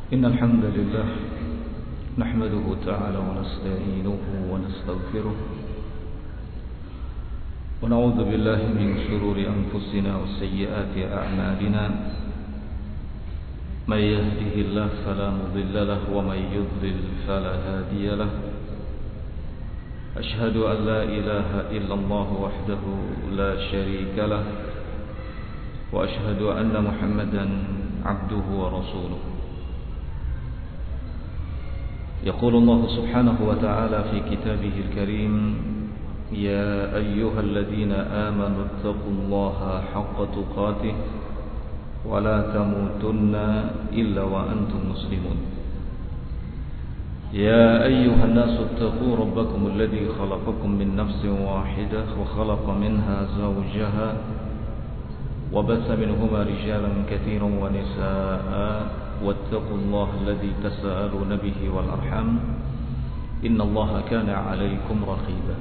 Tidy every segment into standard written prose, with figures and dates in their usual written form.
إن الحمد لله نحمده تعالى ونستعينه ونستغفره ونعوذ بالله من شرور أنفسنا وسيئات أعمالنا من يهده الله فلا مضل له ومن يضلل فلا هادي له أشهد أن لا إله إلا الله وحده لا شريك له وأشهد أن محمدا عبده ورسوله. يقول الله سبحانه وتعالى في كتابه الكريم: يا أيها الذين آمنوا اتقوا الله حق تقاته ولا تموتن إلا وأنتم مسلمون. يا أيها الناس اتقوا ربكم الذي خلقكم من نفس واحدة وخلق منها زوجها وبث منهما رجالا كثيرا ونساء واتقوا الله الذي تساءلون به والأرحام إن الله كان عليكم رقيبا.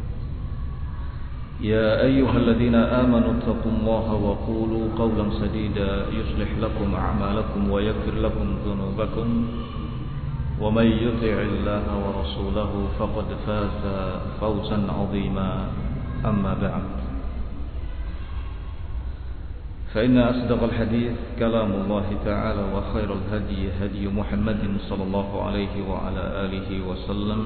يا أيها الذين آمنوا اتقوا الله وقولوا قولا سديدا يصلح لكم أعمالكم ويغفر لكم ذنوبكم ومن يطع الله ورسوله فقد فاز فوزا عظيما. أما بعد، فإن أصدق الحديث كلام الله تعالى وخير الهدي هدي محمد صلى الله عليه وعلى آله وسلم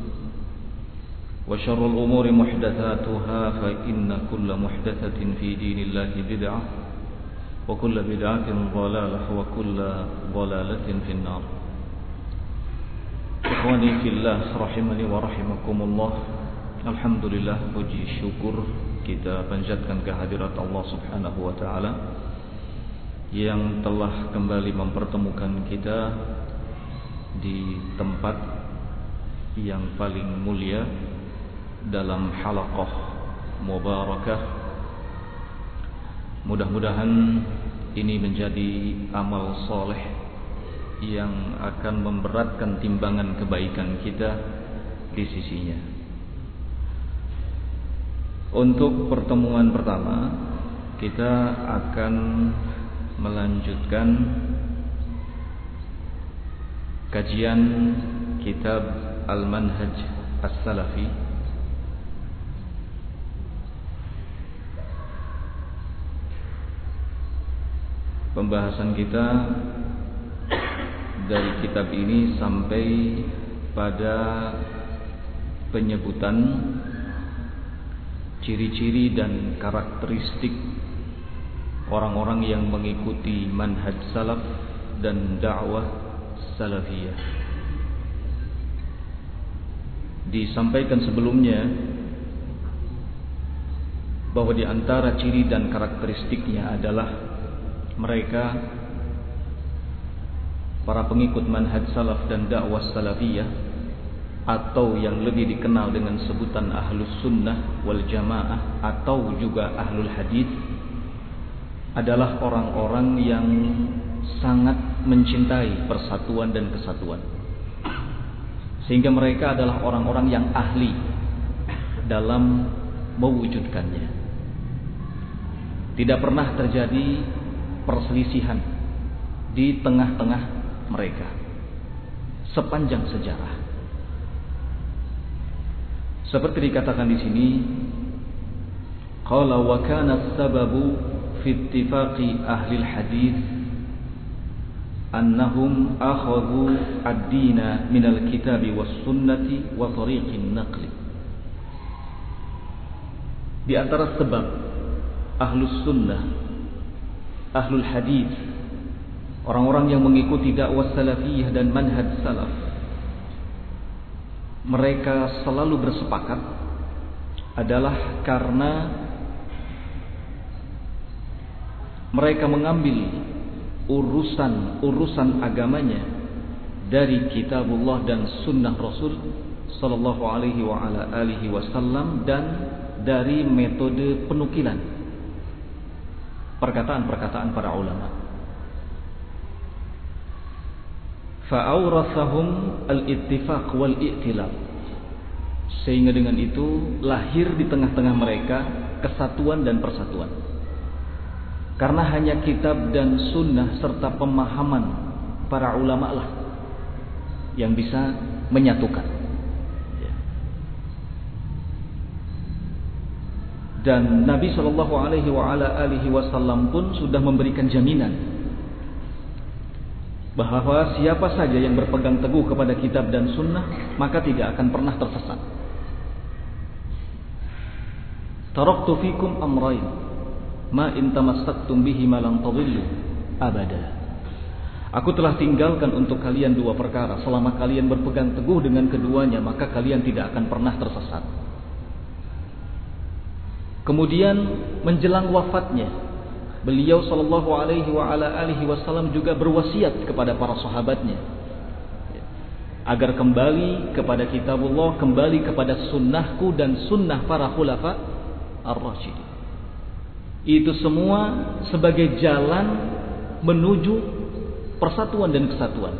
وشر الأمور محدثاتها فإن كل محدثة في دين الله بدعة وكل بدعة ضلالة وكل ضلالة في النار. Ikhwani fillah rahimani wa rahimakumullah. Alhamdulillah, puji syukur kita panjatkan kehadirat Allah Subhanahu wa taala yang telah kembali mempertemukan kita di tempat yang paling mulia dalam halaqah mubarakah. Mudah-mudahan ini menjadi amal soleh yang akan memberatkan timbangan kebaikan kita di sisinya. Untuk pertemuan pertama, kita akan melanjutkan kajian kitab Al-Manhaj As-Salafi pembahasan kita dari kitab ini sampai pada penyebutan ciri-ciri dan karakteristik orang-orang yang mengikuti manhaj salaf dan dakwah salafiyah. Disampaikan sebelumnya bahwa di antara ciri dan karakteristiknya adalah mereka, para pengikut manhaj salaf dan dakwah salafiyah, atau yang lebih dikenal dengan sebutan ahlus sunnah wal jamaah atau juga ahlul hadith, adalah orang-orang yang sangat mencintai persatuan dan kesatuan, sehingga mereka adalah orang-orang yang ahli dalam mewujudkannya. Tidak pernah terjadi perselisihan di tengah-tengah mereka sepanjang sejarah. Seperti dikatakan di sini, qala wa kana as-sababu fi ittifaqi ahli al-hadith annahum akhadhu ad-dina min al-kitabi was-sunnati wa tariqin naqli. Di antara sebab ahlus sunnah, ahlul hadith, orang-orang yang mengikuti dakwah salafiyah dan manhaj salaf, mereka selalu bersepakat adalah karena mereka mengambil urusan agamanya dari kitabullah dan sunnah Rasul sallallahu alaihi wa ala alihi wasallam, dan dari metode penukilan perkataan-perkataan para ulama. Fa'awrathahum al-ittifaq wal-i'tilaf, sehingga dengan itu lahir di tengah-tengah mereka kesatuan dan persatuan. Karena hanya kitab dan sunnah serta pemahaman para ulama lah yang bisa menyatukan. Dan Nabi Shallallahu Alaihi Wasallam pun sudah memberikan jaminan bahwa siapa saja yang berpegang teguh kepada kitab dan sunnah maka tidak akan pernah tersesat. Taraktu fikum amrayn ma in tamassaktum bihi ma lan tadillu abada. Aku telah tinggalkan untuk kalian dua perkara, selama kalian berpegang teguh dengan keduanya maka kalian tidak akan pernah tersesat. Kemudian menjelang wafatnya, beliau sallallahu alaihi wasallam juga berwasiat kepada para sahabatnya agar kembali kepada kitabullah, kembali kepada sunnahku dan sunnah para khulafa ar-rasyidin. Itu semua sebagai jalan menuju persatuan dan kesatuan.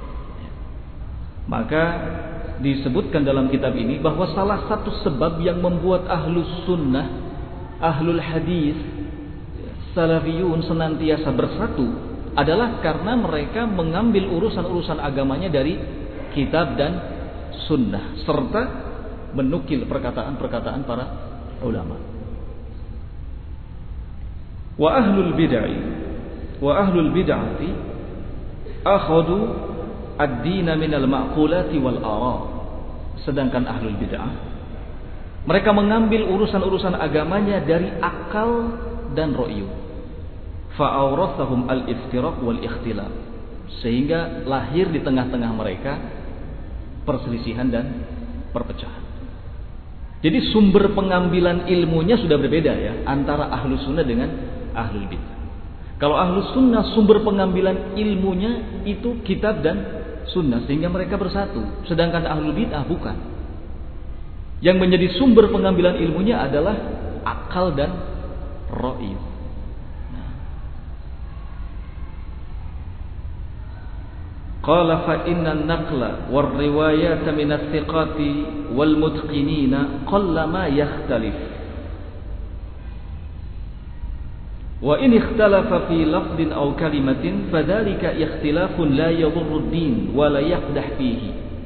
Maka disebutkan dalam kitab ini bahwa salah satu sebab yang membuat ahlus sunnah, ahlul hadis, salafiyun senantiasa bersatu adalah karena mereka mengambil urusan-urusan agamanya dari kitab dan sunnah serta menukil perkataan-perkataan para ulama. Wa ahlul bid'ati akhadu ad-din minal ma'qulati wal ara. Sedangkan ahlul bid'ah mereka mengambil urusan-urusan agamanya dari akal dan ra'yu. Fa'awrathahum al-iftiraq wal ikhtilaf. Sehingga lahir di tengah-tengah mereka perselisihan dan perpecahan. Jadi sumber pengambilan ilmunya sudah berbeda ya antara ahlus sunnah dengan ahlul bid'ah. Kalau ahlus sunnah sumber pengambilan ilmunya itu kitab dan sunnah sehingga mereka bersatu. Sedangkan ahlul bid'ah bukan. Yang menjadi sumber pengambilan ilmunya adalah akal dan ra'yu. Qala fa inna an-naqla war riwayat min ath-thiqati wal mutqinina qallama yakhtalif. Wa in ikhtalafa fi lafdin aw kalimatin fadzalika ikhtilafun la yadhurru ad-din wa la yaqdah fihi.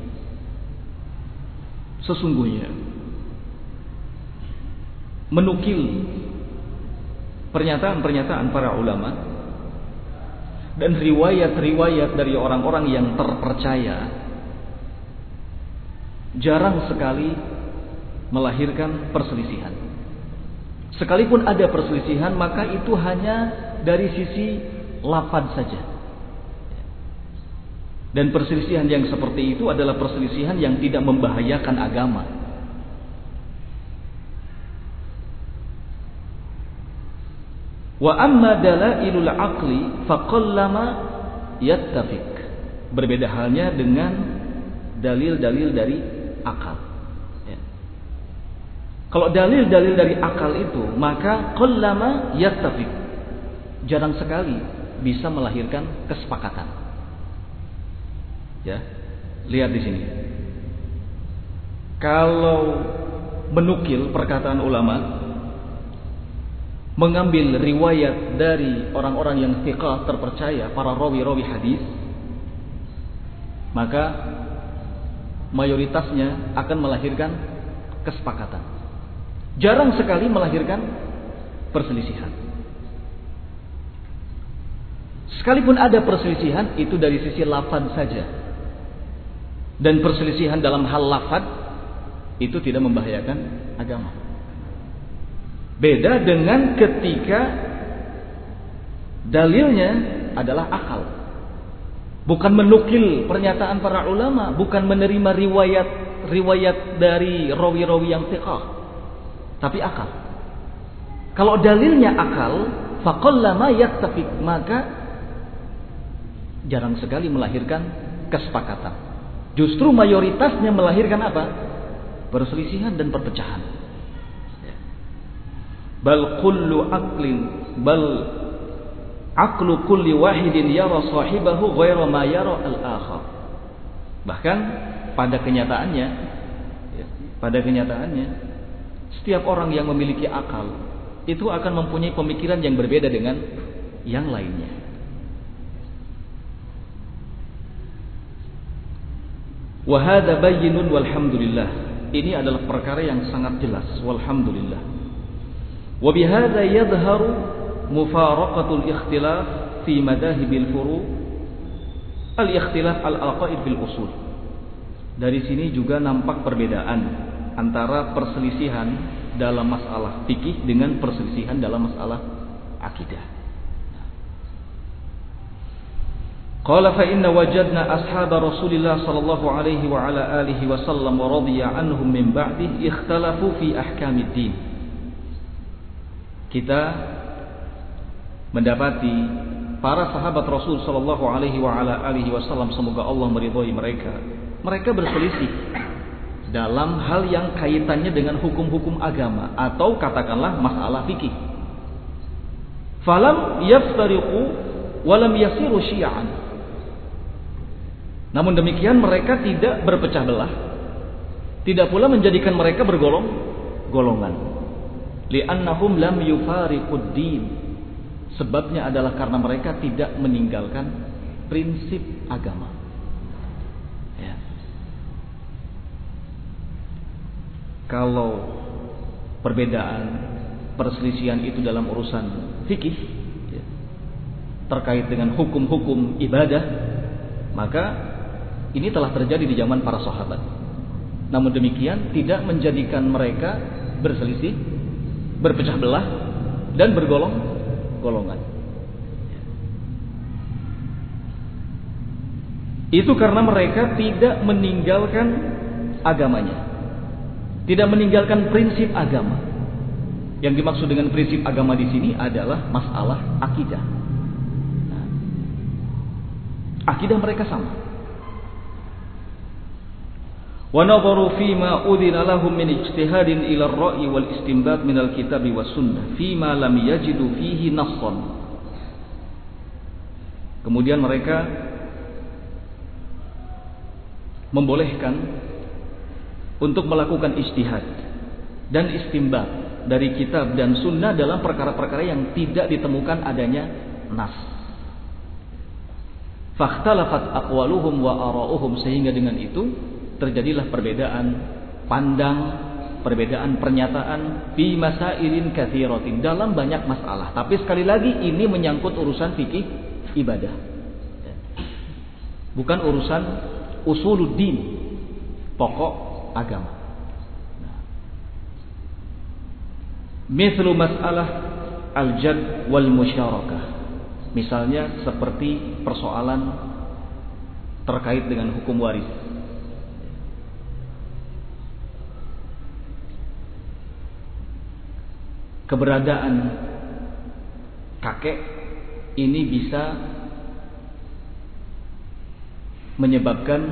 Sesungguhnya menukil pernyataan-pernyataan para ulama dan riwayat-riwayat dari orang-orang yang terpercaya jarang sekali melahirkan perselisihan. Sekalipun ada perselisihan maka itu hanya dari sisi lafaz saja. Dan perselisihan yang seperti itu adalah perselisihan yang tidak membahayakan agama. Wa amma dalailul aqli faqallama yattafiq. Berbeda halnya dengan dalil-dalil dari akal. Ya. Kalau dalil-dalil dari akal itu maka qallama yattafiq. Jarang sekali bisa melahirkan kesepakatan. Ya, lihat di sini. Kalau menukil perkataan ulama, mengambil riwayat dari orang-orang yang thiqah terpercaya, para rawi-rawi hadis, maka mayoritasnya akan melahirkan kesepakatan. Jarang sekali melahirkan perselisihan. Sekalipun ada perselisihan, itu dari sisi lafaz saja. Dan perselisihan dalam hal lafaz itu tidak membahayakan agama. Beda dengan ketika dalilnya adalah akal. Bukan menukil pernyataan para ulama, bukan menerima riwayat dari rawi-rawi yang thiqah, tapi akal. Kalau dalilnya akal, faqallama yattafiq, maka jarang sekali melahirkan kesepakatan. Justru mayoritasnya melahirkan apa? Perselisihan dan perpecahan. Bal aqlu kulli wahidin yara sahibahu ghaira ma yara al-akhar. Bahkan pada kenyataannya setiap orang yang memiliki akal itu akan mempunyai pemikiran yang berbeda dengan yang lainnya. Wa hadza bayyinun walhamdulillah. Ini adalah perkara yang sangat jelas, walhamdulillah. Wa bihadza yadhharu mufaraqatul ikhtilaf fi madahibil furu' al-ikhtilaf al-aqaid fil usul. Dari sini juga nampak perbedaan antara perselisihan dalam masalah fikih dengan perselisihan dalam masalah akidah. Qala fa inna wajadna ashab Rasulillah sallallahu alaihi wa ala alihi wasallam wa radiya anhum min ba'dih ikhtalafu fi ahkamid din. Kita mendapati para sahabat Rasul sallallahu alaihi wa ala alihi wasallam, semoga Allah meridhai mereka. Mereka berselisih dalam hal yang kaitannya dengan hukum-hukum agama atau katakanlah masalah fikih. Falam yaftariqu wa lam yasiru syi'an. Namun demikian mereka tidak berpecah belah, tidak pula menjadikan mereka bergolong-golongan. Li'annahum lam yufariqud din. Sebabnya adalah karena mereka tidak meninggalkan prinsip agama. Ya. Kalau perbedaan perselisihan itu dalam urusan fikih, ya, terkait dengan hukum-hukum ibadah, maka ini telah terjadi di zaman para sahabat. Namun demikian tidak menjadikan mereka berselisih, berpecah belah, dan bergolong-golongan. Itu karena mereka tidak meninggalkan agamanya, tidak meninggalkan prinsip agama. Yang dimaksud dengan prinsip agama di sini adalah masalah akidah. Nah, akidah mereka sama. Wa nadharu fima udhina lahum min ijtihadin ila ar-ra'yi wal istinbat min al-kitab was sunnah fima lam yajidu fihi nassan. Kemudian mereka membolehkan untuk melakukan ijtihad dan istinbat dari kitab dan sunnah dalam perkara-perkara yang tidak ditemukan adanya nas. Fakhtalafat aqwaluhum wa ara'uhum, sehingga dengan itu terjadilah perbedaan pandang, perbedaan pernyataan fi masailin katsiratin, dalam banyak masalah. Tapi sekali lagi ini menyangkut urusan fikih ibadah, bukan urusan usuluddin, pokok agama. Mithlu mas'alah al-jad wal musyarakah. Misalnya seperti persoalan terkait dengan hukum waris. Keberadaan kakek ini bisa menyebabkan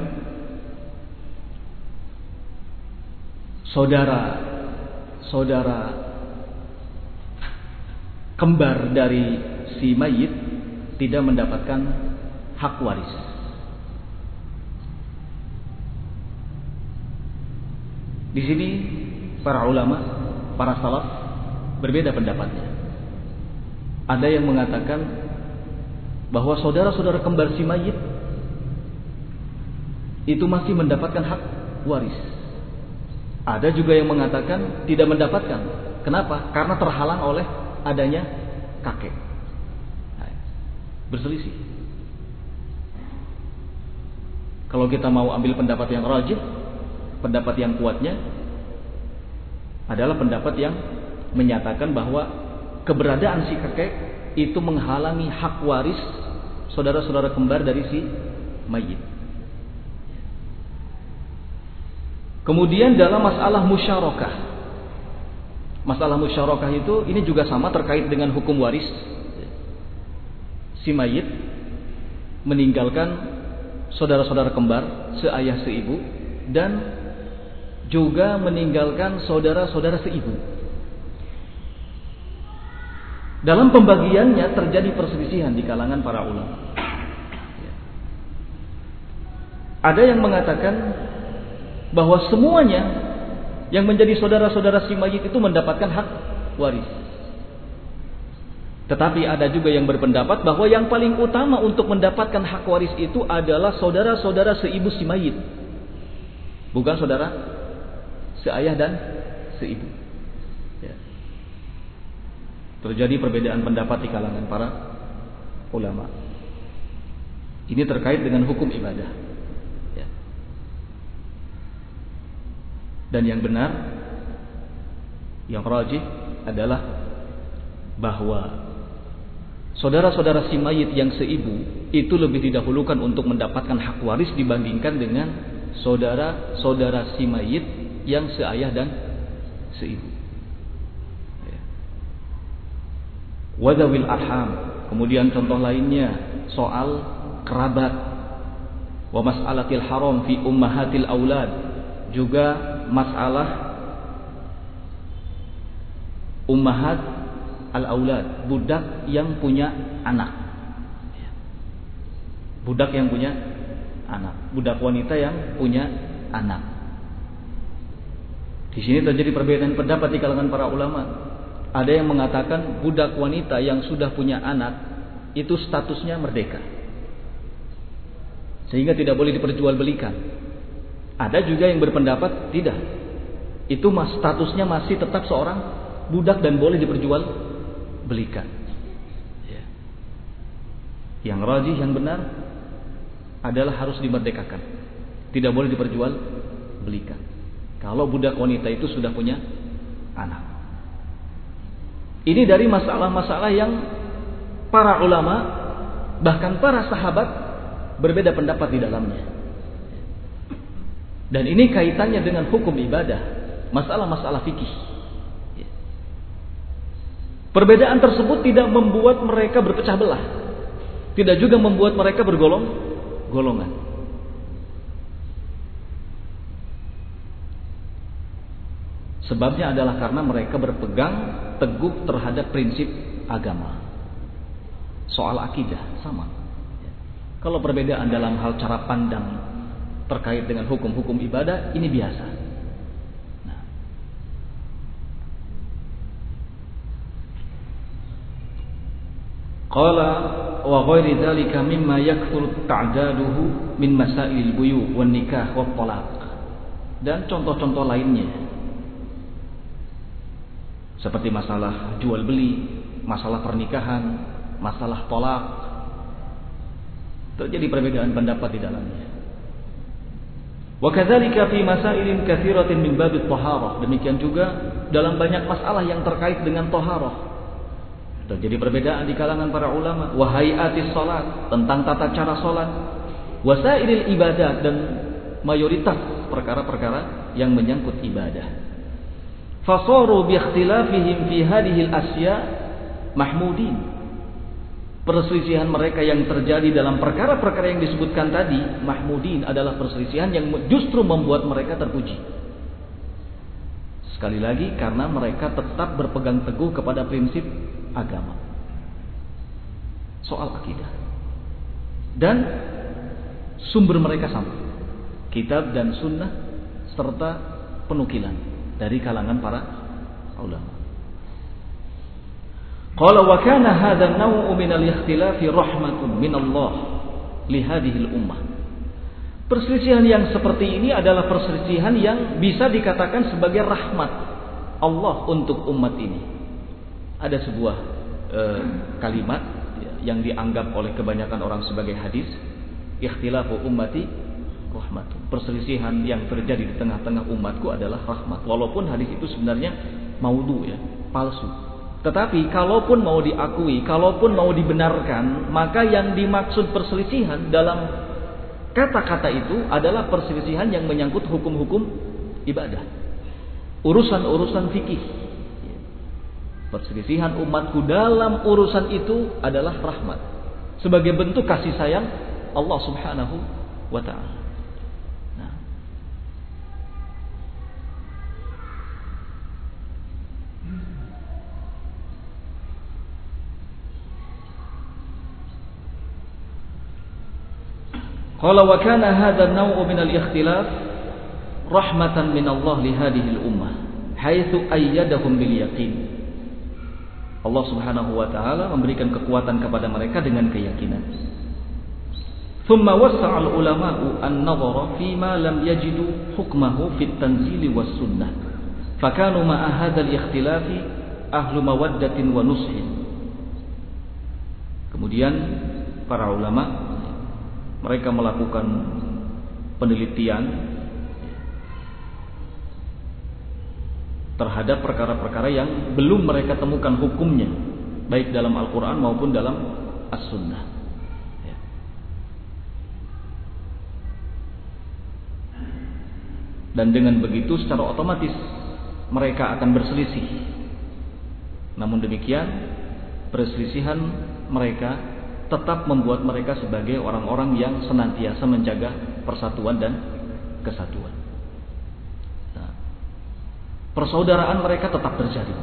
saudara kembar dari si mayit tidak mendapatkan hak waris. Di sini para ulama, para salaf berbeda pendapatnya. Ada yang mengatakan bahwa saudara-saudara kembar si mayit itu masih mendapatkan hak waris. Ada juga yang mengatakan tidak mendapatkan. Kenapa? Karena terhalang oleh adanya kakek. Berselisih. Kalau kita mau ambil pendapat yang rajih, pendapat yang kuatnya adalah pendapat yang menyatakan bahwa keberadaan si kakek itu menghalangi hak waris saudara-saudara kembar dari si mayit. Kemudian dalam masalah musyarakah, masalah musyarakah itu ini juga sama terkait dengan hukum waris. Si mayit meninggalkan saudara-saudara kembar seayah seibu dan juga meninggalkan saudara-saudara seibu. Dalam pembagiannya terjadi perselisihan di kalangan para ulama. Ada yang mengatakan bahwa semuanya yang menjadi saudara-saudara si mayit itu mendapatkan hak waris. Tetapi ada juga yang berpendapat bahwa yang paling utama untuk mendapatkan hak waris itu adalah saudara-saudara seibu si mayit. bukan saudara seayah dan seibu. Ya. Terjadi perbedaan pendapat di kalangan para ulama. Ini terkait dengan hukum ibadah. Ya. Dan yang benar, yang rajih adalah bahwa saudara-saudara si mayit yang seibu itu lebih didahulukan untuk mendapatkan hak waris dibandingkan dengan saudara-saudara si mayit yang seayah dan seibu. Wadawil arham. Kemudian contoh lainnya soal kerabat. Wa mas'alatil haram fi ummahatil aulad. Juga masalah ummahat al-aulad, budak yang punya anak. Budak yang punya anak, budak wanita yang punya anak. Di sini terjadi perbedaan pendapat di kalangan para ulama. Ada yang mengatakan budak wanita yang sudah punya anak itu statusnya merdeka, sehingga tidak boleh diperjualbelikan. Ada juga yang berpendapat tidak, itu statusnya masih tetap seorang budak dan boleh diperjualbelikan. Yang rajih, yang benar adalah harus dimerdekakan, tidak boleh diperjualbelikan kalau budak wanita itu sudah punya anak. Ini dari masalah-masalah yang para ulama, bahkan para sahabat berbeda pendapat di dalamnya. Dan ini kaitannya dengan hukum ibadah, masalah-masalah fikih. Perbedaan tersebut tidak membuat mereka berpecah belah, tidak juga membuat mereka bergolong-golongan. Sebabnya adalah karena mereka berpegang teguh terhadap prinsip agama. Soal akidah sama. Kalau perbedaan dalam hal cara pandang terkait dengan hukum-hukum ibadah, ini biasa. Qala wa ghairi dzalika mimma yakthuru ta'daduhu min masailil buyu' wan nikah wat talaq. Dan contoh-contoh lainnya seperti masalah jual beli, masalah pernikahan, masalah tolak, terjadi perbedaan pendapat di dalamnya. Wa kadzalika fi masailin katsiratin min babit thaharah. Demikian juga dalam banyak masalah yang terkait dengan thaharah terjadi perbedaan di kalangan para ulama. Wa hayatis salat, tentang tata cara salat, wasailil ibadah, dan mayoritas perkara-perkara yang menyangkut ibadah. Fasaru bi ikhtilafihim fi hadhil asya mahmudin. Perselisihan mereka yang terjadi dalam perkara-perkara yang disebutkan tadi, mahmudin, adalah perselisihan yang justru membuat mereka terpuji. Sekali lagi, karena mereka tetap berpegang teguh kepada prinsip agama, soal akidah, dan sumber mereka sama, kitab dan sunnah serta penukilan dari kalangan para ulama. Qala wa kana hadha an-naw'u min al-ikhtilafi rahmatun min Allah li hadhihi al-ummah. Perselisihan yang seperti ini adalah perselisihan yang bisa dikatakan sebagai rahmat Allah untuk umat ini. Ada sebuah kalimat yang dianggap oleh kebanyakan orang sebagai hadis, ikhtilafu ummati rahmatun. Perselisihan yang terjadi di tengah-tengah umatku adalah rahmat. Walaupun hadis itu sebenarnya maudhu, ya, palsu. Tetapi kalaupun mau diakui, kalaupun mau dibenarkan, maka yang dimaksud perselisihan dalam kata-kata itu adalah perselisihan yang menyangkut hukum-hukum ibadah, urusan-urusan fikih. Perselisihan umatku dalam urusan itu adalah rahmat, sebagai bentuk kasih sayang Allah Subhanahu wa ta'ala. Qala wa kana hadha an-naw'u min al-ikhtilaf rahmatan min Allah li hadhihi al-ummah haitsu ayyadahum bil yaqin. Allah Subhanahu wa taala memberikan kekuatan kepada mereka dengan keyakinan. ثم وسع العلماء النظر فيما لم يجدوا حكمه في التنزيل والسنة فكانوا مع هذا الاختلاف أهل مودة ونصح. Kemudian para ulama mereka melakukan penelitian terhadap perkara-perkara yang belum mereka temukan hukumnya baik dalam Al-Quran maupun dalam As-Sunnah. Dan dengan begitu secara otomatis mereka akan berselisih. Namun demikian perselisihan mereka tetap membuat mereka sebagai orang-orang yang senantiasa menjaga persatuan dan kesatuan. Nah, persaudaraan mereka tetap terjadi.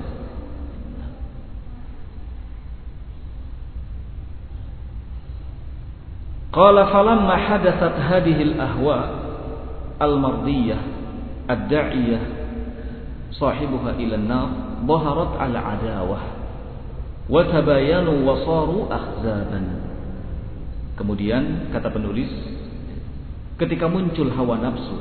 Qala falamma hadathat hadhihi al-ahwa al-mardiyah ad-da'iyah sahibuha ila an-nar dhaharat al-adawah wa tabayanu wa saru ahzaban. Kemudian kata penulis, ketika muncul hawa nafsu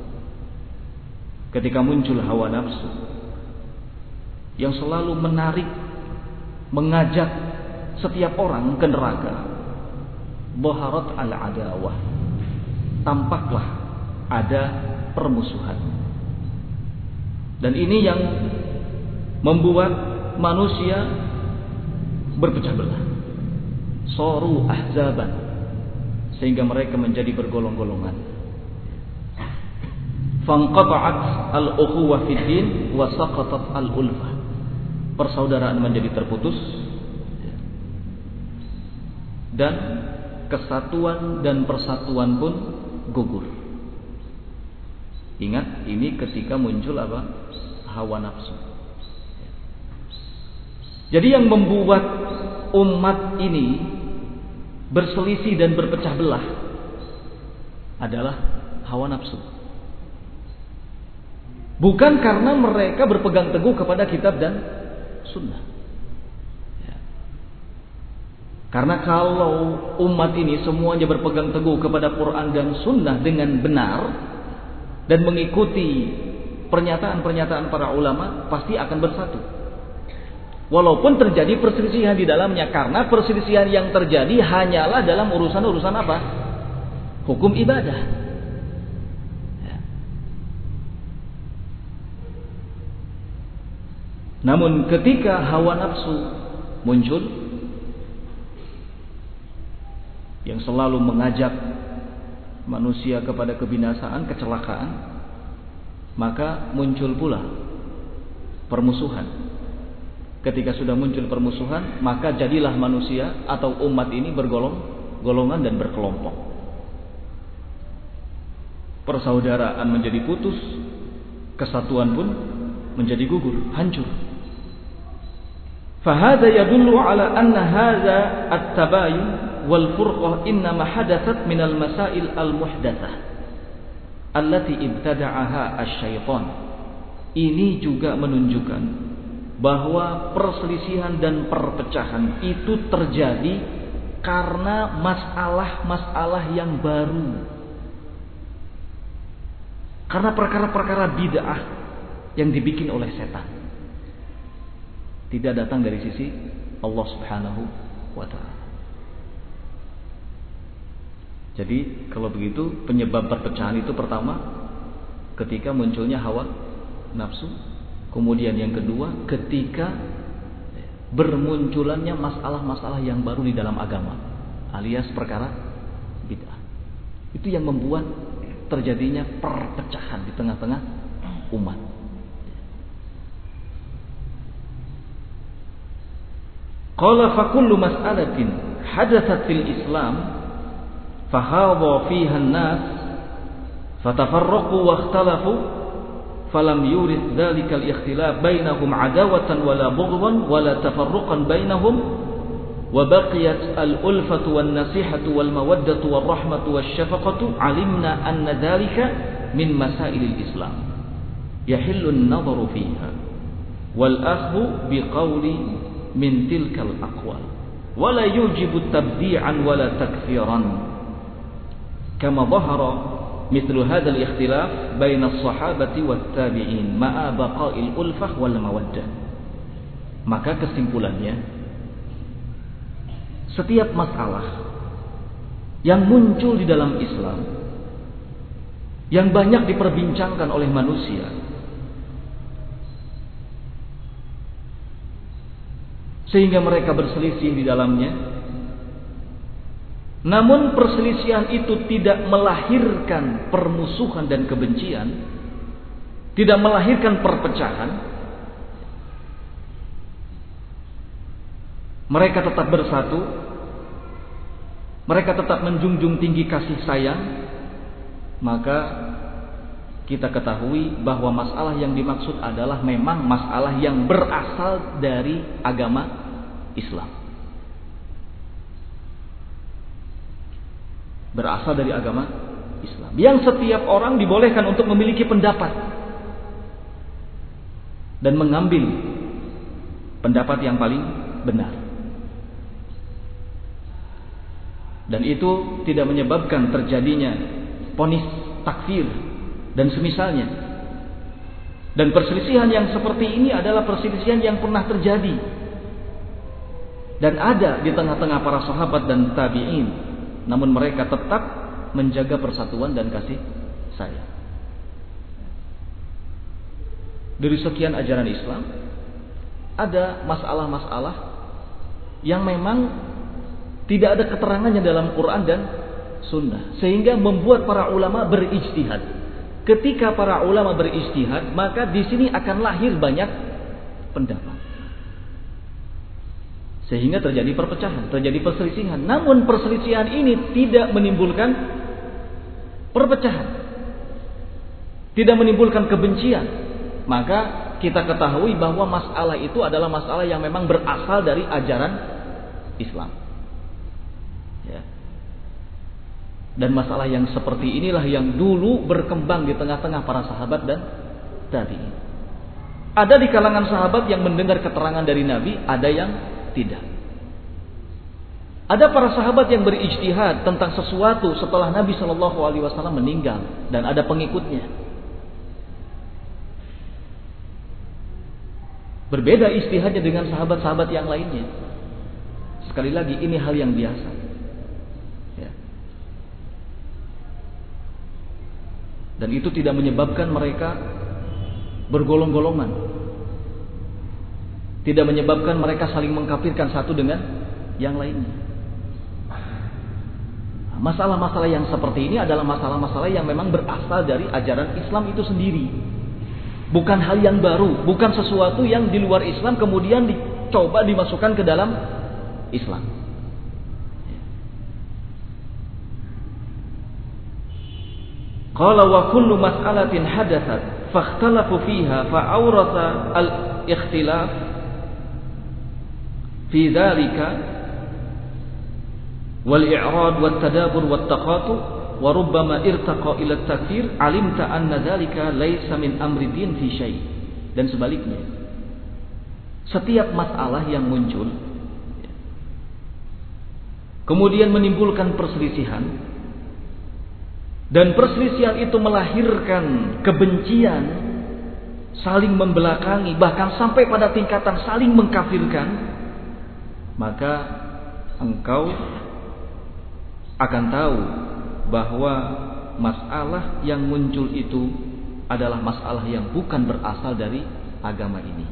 yang selalu menarik, mengajak setiap orang ke neraka, dhaharat al-adawah, tampaklah ada permusuhan. Dan ini yang membuat manusia berpecah belah. Saru ahzaban, sehingga mereka menjadi bergolong-golongan. Fanqata'at al-ukhuwah fid din wa saqatat al-ulfah. Persaudaraan menjadi terputus dan kesatuan dan persatuan pun gugur. Ingat, ini ketika muncul apa? Hawa nafsu. Jadi yang membuat umat ini berselisih dan berpecah belah adalah hawa nafsu. Bukan karena mereka berpegang teguh kepada kitab dan sunnah. Karena kalau umat ini semuanya berpegang teguh kepada Quran dan sunnah dengan benar dan mengikuti pernyataan-pernyataan para ulama, pasti akan bersatu. Walaupun terjadi perselisihan di dalamnya, karena perselisihan yang terjadi hanyalah dalam urusan-urusan apa? Hukum ibadah. Ya. Namun ketika hawa nafsu muncul, yang selalu mengajak manusia kepada kebinasaan, kecelakaan, maka muncul pula permusuhan. Ketika sudah muncul permusuhan, maka jadilah manusia atau umat ini bergolongan dan berkelompok. Persaudaraan menjadi putus, kesatuan pun menjadi gugur, hancur. Fahada yadullu ala anna hadha at-tabayun wal furqah innama hadathat minal masail al-muhdatsah allati ibtada'aha asy-syaitan. Ini juga menunjukkan bahwa perselisihan dan perpecahan itu terjadi karena masalah-masalah yang baru. Karena perkara-perkara bid'ah yang dibikin oleh setan. Tidak datang dari sisi Allah Subhanahu wa ta'ala. Jadi kalau begitu penyebab perpecahan itu pertama ketika munculnya hawa nafsu, kemudian yang kedua ketika bermunculannya masalah-masalah yang baru di dalam agama, alias perkara bid'ah. Itu yang membuat terjadinya perpecahan di tengah-tengah umat. Qala fa kullu mas'alatin hadathat fil Islam fahadha fiha an-nas fatafarraqu wa ikhtalafu falam yurid dhalika al-ikhtilaf bainahum adawatan wala bughdan wala tafarruqan bainahum wa baqiyat al-ulfatu wan-nasihatu wal-mawaddatu war-rahmatu wash-shafaqatu alimna anna dhalika min masailil Islam yahillu an-nadharu fiha wal akhdhu biqawli min tilkal aqwal wala yujibu tabdi'an wala takfiran kama dhahara mithlu hadzal ikhtilaf baina as-sahabati wat-tabi'in ma'a baqa'il ulfah wal mawaddah. Maka kesimpulannya, setiap masalah yang muncul di dalam Islam yang banyak diperbincangkan oleh manusia, sehingga mereka berselisih di dalamnya, namun perselisihan itu tidak melahirkan permusuhan dan kebencian, tidak melahirkan perpecahan. Mereka tetap bersatu, mereka tetap menjunjung tinggi kasih sayang. Maka kita ketahui bahwa masalah yang dimaksud adalah memang masalah yang berasal dari agama Islam. Berasal dari agama Islam, yang setiap orang dibolehkan untuk memiliki pendapat dan mengambil pendapat yang paling benar. Dan itu tidak menyebabkan terjadinya vonis takfir dan semisalnya. Dan perselisihan yang seperti ini adalah perselisihan yang pernah terjadi dan ada di tengah-tengah para sahabat dan tabi'in. Namun mereka tetap menjaga persatuan dan kasih sayang. Dari sekian ajaran Islam, ada masalah-masalah yang memang tidak ada keterangannya dalam Quran dan Sunnah, sehingga membuat para ulama berijtihad. Ketika para ulama berijtihad, maka di sini akan lahir banyak pendapat, sehingga terjadi perpecahan, terjadi perselisihan. Namun perselisihan ini tidak menimbulkan perpecahan, tidak menimbulkan kebencian. Maka kita ketahui bahwa masalah itu adalah masalah yang memang berasal dari ajaran Islam. Ya. Dan masalah yang seperti inilah yang dulu berkembang di tengah-tengah para sahabat dan tabi'in. Ada di kalangan sahabat yang mendengar keterangan dari Nabi, ada yang tidak. Ada para sahabat yang berijtihad tentang sesuatu setelah Nabi Shallallahu Alaihi Wasallam meninggal, dan ada pengikutnya. Berbeda ijtihadnya dengan sahabat-sahabat yang lainnya. Sekali lagi, ini hal yang biasa. Ya. Dan itu tidak menyebabkan mereka bergolong-golongan, tidak menyebabkan mereka saling mengkafirkan satu dengan yang lainnya. Masalah-masalah yang seperti ini adalah masalah-masalah yang memang berasal dari ajaran Islam itu sendiri. Bukan hal yang baru, bukan sesuatu yang di luar Islam kemudian dicoba dimasukkan ke dalam Islam. Qala wa kullu mas'alatin hadathat fakhtalafu fiha fa'awratha al-ikhtilaf fi dhalika wal-i'rad wat-tadabur wat-taqatu wa rubbama irtaqa ila at-takfir alimta anna dhalika laysa min amri din fi syai'. Dan sebaliknya, setiap masalah yang muncul kemudian menimbulkan perselisihan, dan perselisihan itu melahirkan kebencian, saling membelakangi, bahkan sampai pada tingkatan saling mengkafirkan, maka engkau akan tahu bahwa masalah yang muncul itu adalah masalah yang bukan berasal dari agama ini.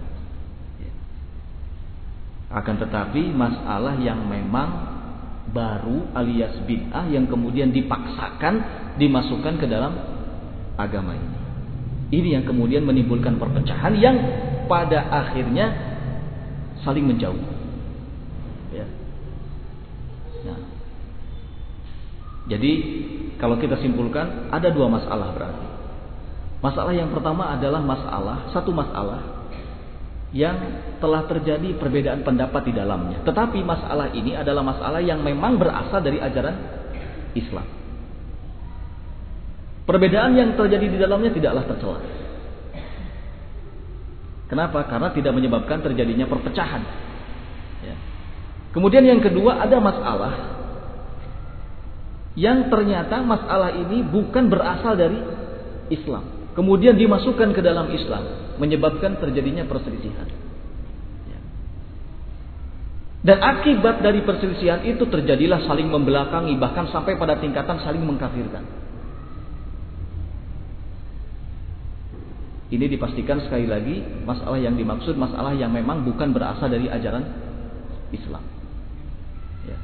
Akan tetapi masalah yang memang baru alias bid'ah yang kemudian dipaksakan dimasukkan ke dalam agama ini. Ini yang kemudian menimbulkan perpecahan yang pada akhirnya saling menjauh. Ya. Nah, jadi kalau kita simpulkan ada dua masalah berarti. Masalah yang pertama adalah satu masalah yang telah terjadi perbedaan pendapat di dalamnya. Tetapi masalah ini adalah masalah yang memang berasal dari ajaran Islam. Perbedaan yang terjadi di dalamnya tidaklah tercela. Kenapa? Karena tidak menyebabkan terjadinya perpecahan. Ya. Kemudian yang kedua, ada masalah yang ternyata masalah ini bukan berasal dari Islam, kemudian dimasukkan ke dalam Islam, menyebabkan terjadinya perselisihan. Dan akibat dari perselisihan itu terjadilah saling membelakangi, bahkan sampai pada tingkatan saling mengkafirkan. Ini dipastikan sekali lagi masalah yang dimaksud masalah yang memang bukan berasal dari ajaran Islam. Ya.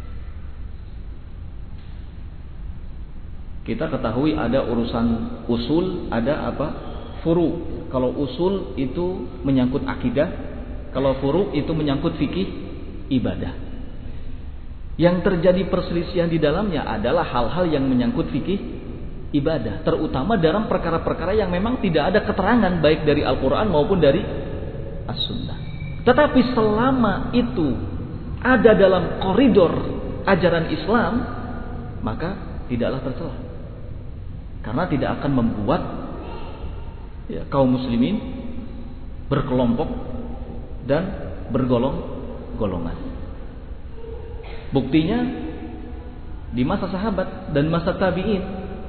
Kita ketahui ada urusan usul, ada apa? Furu. Kalau usul itu menyangkut akidah, kalau furu itu menyangkut fikih ibadah. Yang terjadi perselisihan di dalamnya adalah hal-hal yang menyangkut fikih ibadah, terutama dalam perkara-perkara yang memang tidak ada keterangan baik dari Al-Quran maupun dari As-Sunnah. Tetapi selama itu ada dalam koridor ajaran Islam, maka tidaklah tercela, karena tidak akan membuat kaum muslimin berkelompok dan bergolongan. Buktinya di masa sahabat dan masa tabi'in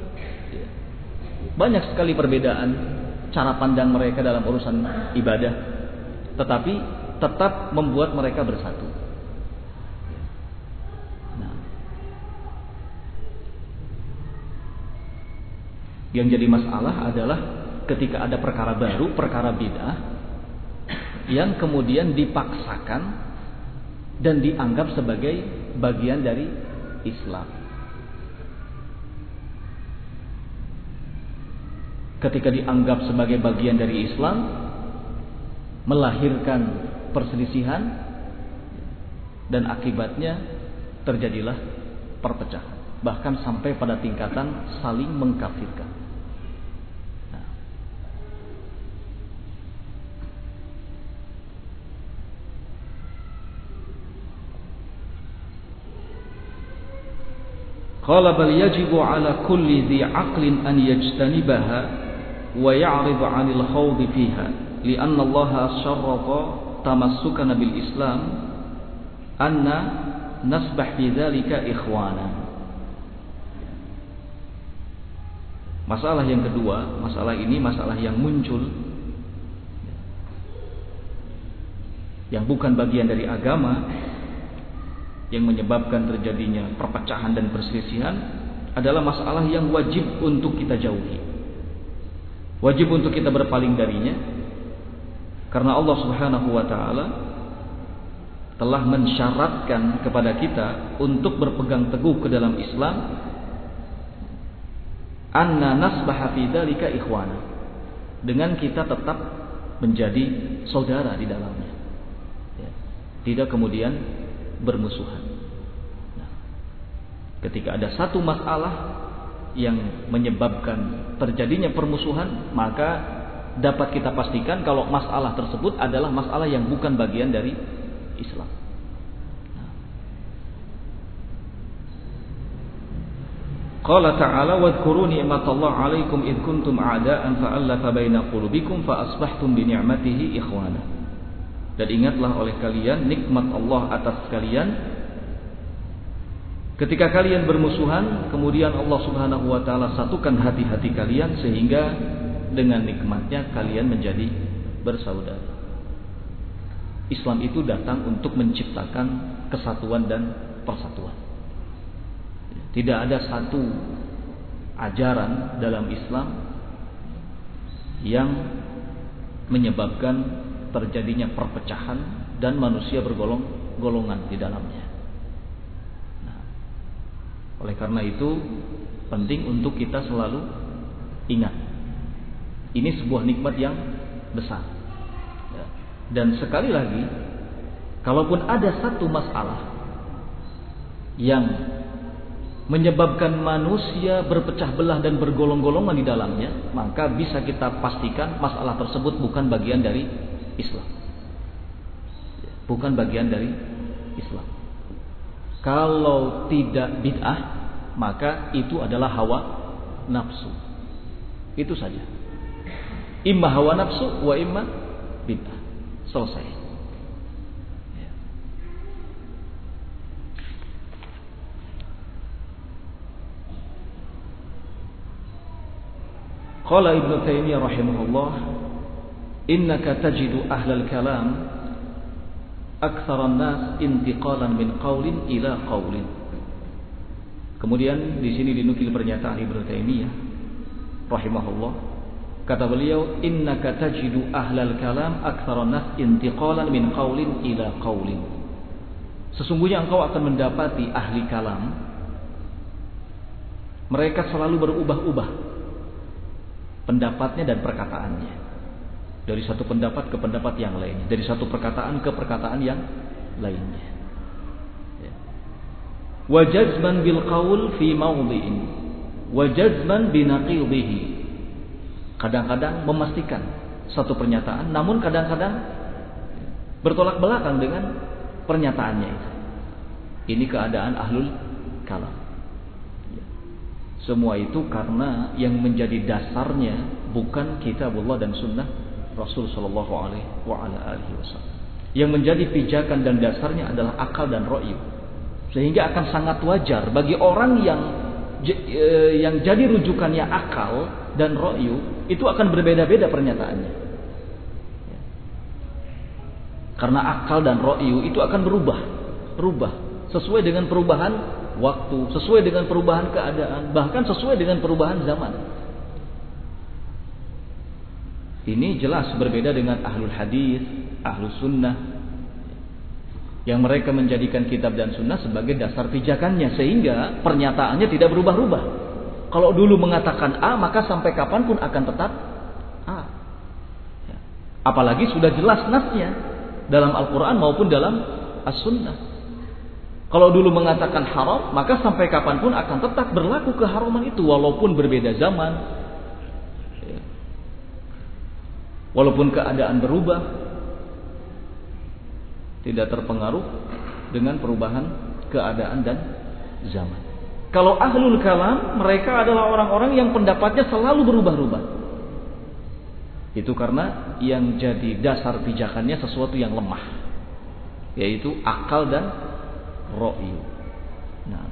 banyak sekali perbedaan cara pandang mereka dalam urusan ibadah, tetapi tetap membuat mereka bersatu. Nah, yang jadi masalah adalah ketika ada perkara baru, perkara bid'ah yang kemudian dipaksakan dan dianggap sebagai bagian dari Islam. Ketika dianggap sebagai bagian dari Islam, melahirkan perselisihan dan akibatnya terjadilah perpecahan, bahkan sampai pada tingkatan saling mengkafirkan. Qala bal yajibu ala kulli dhi aqlin an yajtanibaha wa ya'rid 'anil khawd fiha li'anna Allah syarrafa tamassukana bil Islam anna nasbah fi dzalika ikhwana. Masalah yang kedua, masalah ini masalah yang muncul yang bukan bagian dari agama, yang menyebabkan terjadinya perpecahan dan perselisihan adalah masalah yang wajib untuk kita jauhi, wajib untuk kita berpaling darinya, karena Allah Subhanahu wa ta'ala telah mensyaratkan kepada kita untuk berpegang teguh ke dalam Islam, anna nasbaha fi dzalika ikhwana, dengan kita tetap menjadi saudara di dalamnya, tidak kemudian bermusuhan. Nah, ketika ada satu masalah yang menyebabkan terjadinya permusuhan, maka dapat kita pastikan kalau masalah tersebut adalah masalah yang bukan bagian dari Islam. Qala ta'ala wadhkuru ni'matallahi 'alaikum id kuntum a'da'an fa'alafa baina qulubikum fa asbahtum bi ni'matihi ikhwana. Dan ingatlah oleh kalian nikmat Allah atas kalian ketika kalian bermusuhan, kemudian Allah Subhanahu wa ta'ala satukan hati-hati kalian sehingga dengan nikmatnya kalian menjadi bersaudara. Islam itu datang untuk menciptakan kesatuan dan persatuan. Tidak ada satu ajaran dalam Islam yang menyebabkan terjadinya perpecahan dan manusia bergolong-golongan di dalamnya. Nah, oleh karena itu penting untuk kita selalu ingat, ini sebuah nikmat yang besar. Dan sekali lagi, kalaupun ada satu masalah yang menyebabkan manusia berpecah belah dan bergolong-golongan di dalamnya, maka bisa kita pastikan masalah tersebut bukan bagian dari Islam, bukan bagian dari Islam. Kalau tidak bid'ah, maka itu adalah hawa nafsu. Itu saja. Imma hawa nafsu wa imma bid'ah. Selesai. Qala Ibnu Taimiyah rahimahullah, innaka tajidu ahlal kalam aktsara an-nas intiqalan min qaulin ila qaulin. Kemudian di sini dinukil pernyataan Ibnu Taimiyah rahimahullah. Kata beliau, innaka tajidu ahlal kalam aktsara an-nas intiqalan min qaulin ila qaulin. Sesungguhnya engkau akan mendapati ahli kalam, mereka selalu berubah-ubah pendapatnya dan perkataannya, dari satu pendapat ke pendapat yang lainnya, dari satu perkataan ke perkataan yang lainnya. Wa jazman bil qaul fi mawdhi'in wa jazman bi naqidihi. Kadang-kadang memastikan satu pernyataan, namun kadang-kadang bertolak belakang dengan pernyataannya itu. Ini keadaan ahlul kalam. Semua itu karena yang menjadi dasarnya bukan kitabullah dan sunnah Rasul sallallahu alaihi wasallam. Yang menjadi pijakan dan dasarnya adalah akal dan ra'yu. Sehingga akan sangat wajar bagi orang yang jadi rujukannya akal dan ra'yu, itu akan berbeda-beda pernyataannya. Karena akal dan ra'yu itu akan berubah sesuai dengan perubahan waktu, sesuai dengan perubahan keadaan, bahkan sesuai dengan perubahan zaman. Ini jelas berbeda dengan ahlul hadis, ahlus sunnah, yang mereka menjadikan kitab dan sunnah sebagai dasar pijakannya, sehingga pernyataannya tidak berubah-ubah. Kalau dulu mengatakan A, maka sampai kapanpun akan tetap A. Apalagi sudah jelas nasnya dalam Al-Quran maupun dalam As-Sunnah. Kalau dulu mengatakan haram, maka sampai kapanpun akan tetap berlaku keharaman itu, walaupun berbeda zaman, walaupun keadaan berubah, tidak terpengaruh dengan perubahan keadaan dan zaman. Kalau ahlul kalam, mereka adalah orang-orang yang pendapatnya selalu berubah-ubah. Itu karena yang jadi dasar pijakannya sesuatu yang lemah, yaitu akal dan ra'yu. Nah,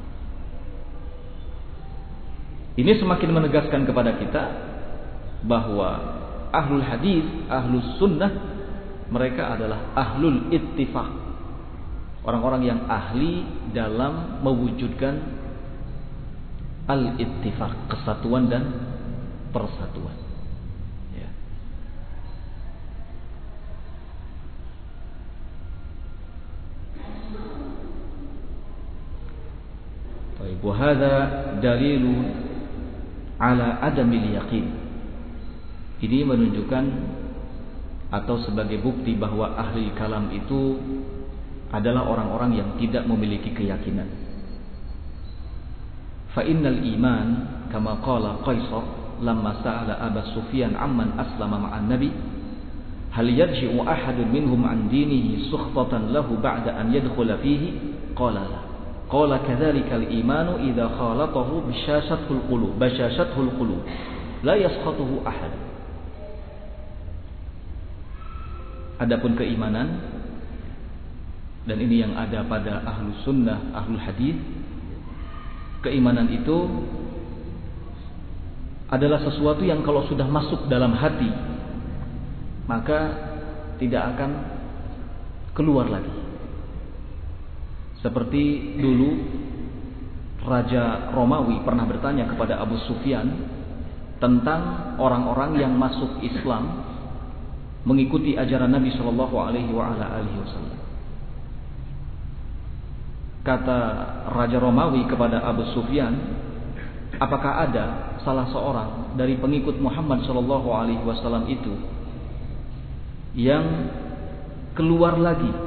ini semakin menegaskan kepada kita bahwa ahlul hadis, ahlus sunnah, mereka adalah ahlul ittifaq, orang-orang yang ahli dalam mewujudkan al-ittifaq, kesatuan dan persatuan. Ya. Wa hadza dalilun ala adamil yaqin. Ini menunjukkan atau sebagai bukti bahwa ahli kalam itu adalah orang-orang yang tidak memiliki keyakinan. Fa innal iman kama qala Qaisar lamma sa'ala Abu Sufyan amman aslama ma'an nabi hal yarji'u ahadun minhum an dinihi sukhtatan lahu ba'da an yadkhula fihi qala la. Qala kadzalikal imanu idza khalatahu bashashatul qulub la yaskhatuhu ahad. Adapun keimanan, dan ini yang ada pada ahlus sunnah, ahlul hadis, keimanan itu adalah sesuatu yang kalau sudah masuk dalam hati, maka tidak akan keluar lagi. Seperti dulu Raja Romawi pernah bertanya kepada Abu Sufyan tentang orang-orang yang masuk Islam mengikuti ajaran Nabi Shallallahu Alaihi Wasallam. Kata Raja Romawi kepada Abu Sufyan, apakah ada salah seorang dari pengikut Muhammad Shallallahu Alaihi Wasallam itu yang keluar,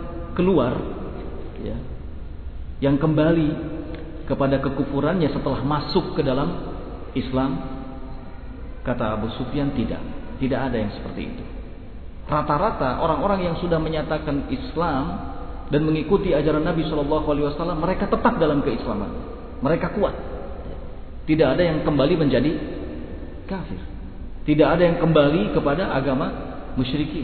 ya, yang kembali kepada kekufurannya setelah masuk ke dalam Islam? Kata Abu Sufyan, tidak ada yang seperti itu. Rata-rata orang-orang yang sudah menyatakan Islam dan mengikuti ajaran Nabi Shallallahu Alaihi Wasallam, mereka tetap dalam keislaman, mereka kuat. Tidak ada yang kembali menjadi kafir, tidak ada yang kembali kepada agama musyrikin.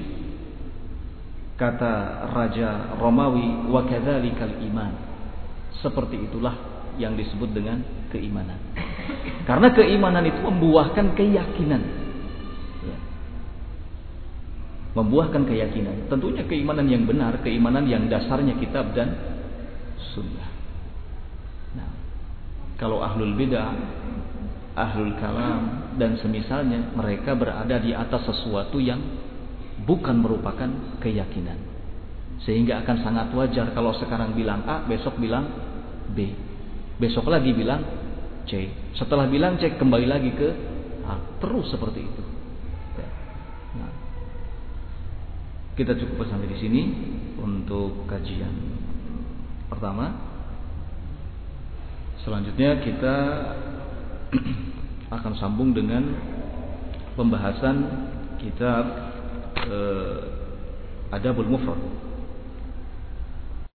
Kata Raja Romawi, wa kadzalikal iman, seperti itulah yang disebut dengan keimanan. Karena keimanan itu membuahkan keyakinan. membuahkan keyakinan. Tentunya keimanan yang benar, keimanan yang dasarnya kitab dan sunnah. Nah, kalau ahlul bid'ah, ahlul kalam dan semisalnya, mereka berada di atas sesuatu yang bukan merupakan keyakinan. Sehingga akan sangat wajar kalau sekarang bilang A, besok bilang B, besok lagi bilang C, setelah bilang C kembali lagi ke A, terus seperti itu. Nah, kita cukup sampai di sini untuk kajian pertama. Selanjutnya kita akan sambung dengan pembahasan kitab Adabul Mufrad